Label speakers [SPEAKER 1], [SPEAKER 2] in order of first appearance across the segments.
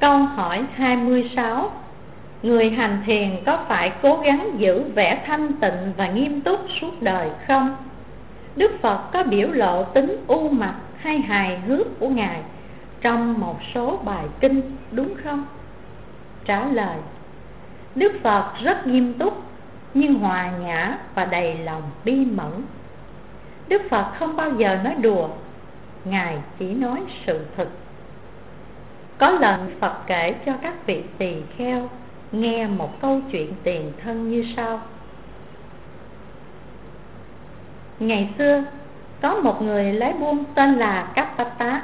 [SPEAKER 1] Câu hỏi 26. Người hành thiền có phải cố gắng giữ vẻ thanh tịnh và nghiêm túc suốt đời không? Đức Phật có biểu lộ tính u mật hay hài hước của Ngài trong một số bài kinh, đúng không? Trả lời: Đức Phật rất nghiêm túc nhưng hòa nhã và đầy lòng bi mẫn. Đức Phật không bao giờ nói đùa, Ngài chỉ nói sự thực. Có lần Phật kể cho các vị tỳ kheo nghe một câu chuyện tiền thân như sau. Ngày xưa có một người lái buôn tên là Kappata.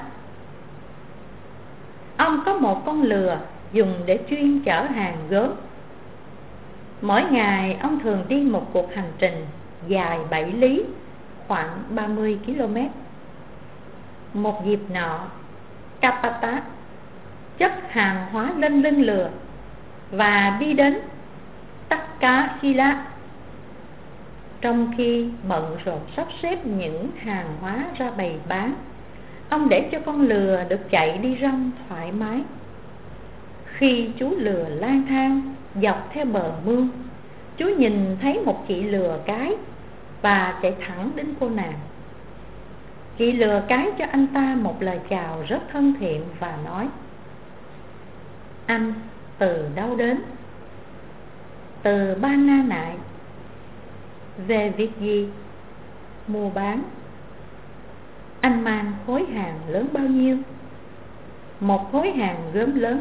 [SPEAKER 1] Ông có một con lừa dùng để chuyên chở hàng gốm. Mỗi ngày ông thường đi một cuộc hành trình dài 7 lý, khoảng 30 km. Một dịp nọ, Kappata chất hàng hóa lên lưng lừa và đi đến Takasila. Trong khi bận rộn sắp xếp những hàng hóa ra bày bán, ông để cho con lừa được chạy đi rong thoải mái. Khi chú lừa lang thang dọc theo bờ mương, chú nhìn thấy một chị lừa cái và chạy thẳng đến cô nàng. Chị lừa cái cho anh ta một lời chào rất thân thiện và nói: Anh từ đâu đến? Từ Ba Na Nại. Về việc gì? Mua bán. Anh mang khối hàng lớn bao nhiêu? Một khối hàng gốm lớn.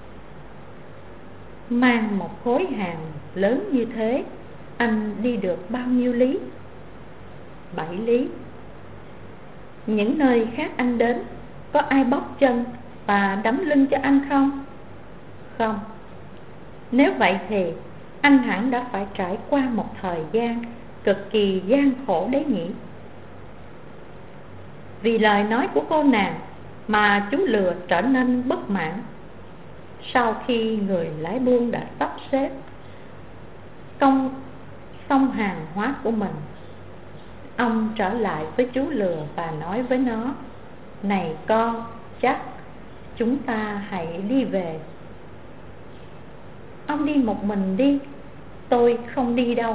[SPEAKER 1] Mang một khối hàng lớn như thế, anh đi được bao nhiêu lý? 7 lý. Những nơi khác anh đến, có ai bóp chân và đấm lưng cho anh không? Không. Nếu vậy thì anh hẳn đã phải trải qua một thời gian cực kỳ gian khổ đấy nhỉ? Vì lời nói của cô nàng mà chú lừa trở nên bất mãn. Sau khi người lái buôn đã sắp xếp xong hàng hóa của mình, ông trở lại với chú lừa và nói với nó: Này con, chắc chúng ta hãy đi về. Ông đi một mình đi, tôi không đi đâu.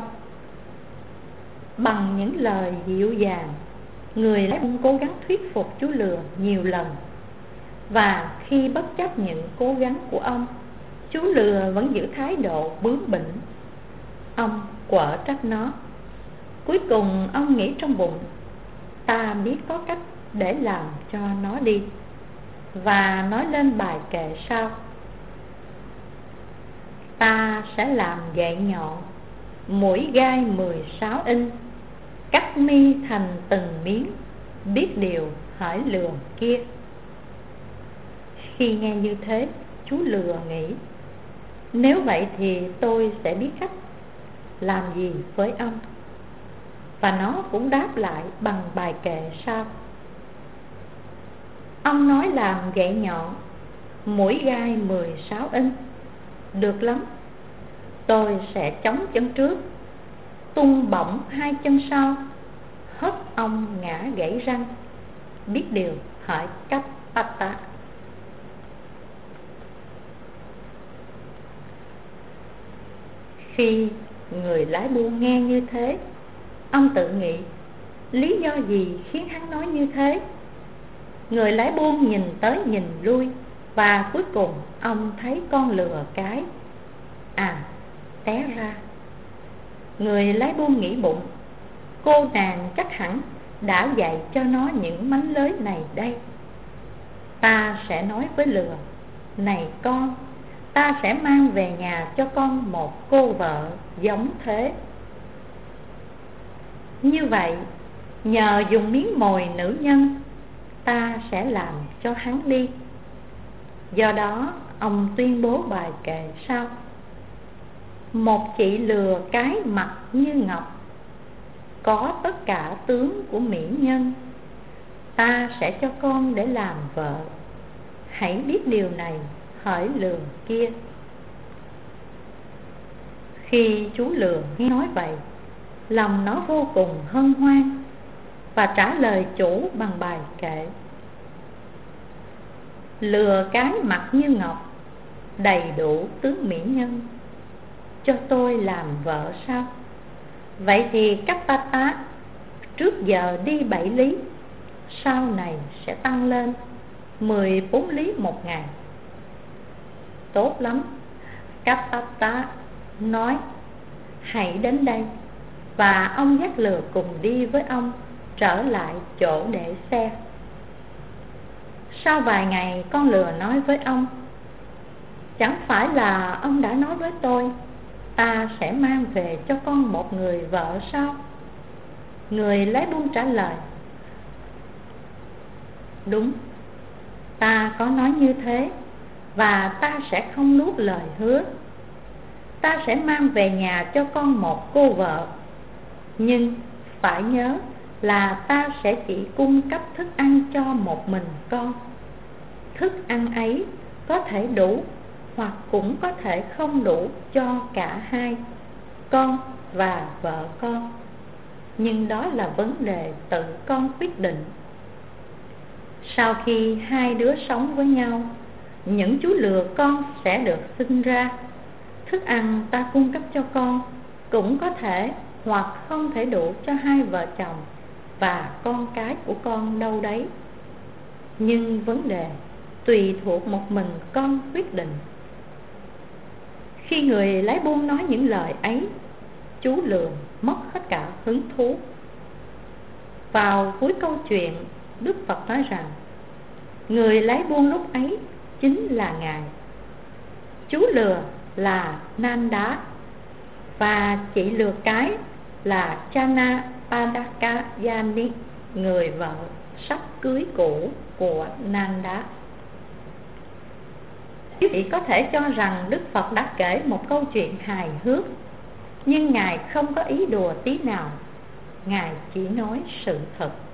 [SPEAKER 1] Bằng những lời dịu dàng, người lái buôn cố gắng thuyết phục chú lừa nhiều lần. Và khi bất chấp những cố gắng của ông, chú lừa vẫn giữ thái độ bướng bỉnh. Ông quở trách nó. Cuối cùng ông nghĩ trong bụng: ta biết có cách để làm cho nó đi. Và nói lên bài kệ sau: Ta sẽ làm gậy nhọn, mũi gai 16 inch, cắt mi thành từng miếng, biết điều hỏi lừa kia. Khi nghe như thế, chú lừa nghĩ: Nếu vậy thì tôi sẽ biết cách làm gì với ông. Và nó cũng đáp lại bằng bài kệ sau: Ông nói làm gậy nhọn, mũi gai 16 inch, được lắm. Tôi sẽ chống chân trước, tung bổng 2 chân sau, hất ông ngã gãy răng, biết điều hỏi Kappata. Khi người lái buôn nghe như thế, ông tự nghĩ: lý do gì khiến hắn nói như thế? Người lái buôn nhìn tới nhìn lui, và cuối cùng ông thấy con lừa cái té ra. Người lái buôn nghĩ bụng: cô nàng chắc hẳn đã dạy cho nó những mánh lới này đây. Ta sẽ nói với lừa: Này con, ta sẽ mang về nhà cho con một cô vợ giống thế. Như vậy, nhờ dùng miếng mồi nữ nhân, ta sẽ làm cho hắn đi. Do đó, ông tuyên bố bài kệ sau: Một chị lừa cái mặt như ngọc, có tất cả tướng của mỹ nhân, ta sẽ cho con để làm vợ. Hãy biết điều này, hỏi lừa kia. Khi chú lừa nghe nói vậy, lòng nó vô cùng hân hoan và trả lời chủ bằng bài kệ: Lừa cái mặt như ngọc, đầy đủ tướng mỹ nhân, cho tôi làm vợ sao? Vậy thì Kapata trước giờ đi 7 lý, sau này sẽ tăng lên 14 lý một ngày. Tốt lắm, Kapata nói, hãy đến đây. Và ông dắt lừa cùng đi với ông trở lại chỗ để xe. Sau vài ngày, con lừa nói với ông, chẳng phải là ông đã nói với tôi ta sẽ mang về cho con một người vợ sao? Người lái buôn trả lời, đúng, ta có nói như thế, và ta sẽ không nuốt lời hứa. Ta sẽ mang về nhà cho con một cô vợ, nhưng phải nhớ là ta sẽ chỉ cung cấp thức ăn cho một mình con. Thức ăn ấy có thể đủ hoặc cũng có thể không đủ cho cả hai, con và vợ con. Nhưng đó là vấn đề tự con quyết định. Sau khi hai đứa sống với nhau, những chú lừa con sẽ được sinh ra. Thức ăn ta cung cấp cho con cũng có thể hoặc không thể đủ cho hai vợ chồng và con cái của con đâu đấy. Nhưng vấn đề tùy thuộc một mình con quyết định. Khi người lái buôn nói những lời ấy, chú lừa mất hết cả hứng thú. Vào cuối câu chuyện, Đức Phật nói rằng người lái buôn lúc ấy chính là Ngài. Chú lừa là Nanda và chị lừa cái là Chana Padakayani, người vợ sắp cưới cũ của Nanda. Quý vị có thể cho rằng Đức Phật đã kể một câu chuyện hài hước, nhưng Ngài không có ý đùa tí nào. Ngài chỉ nói sự thật.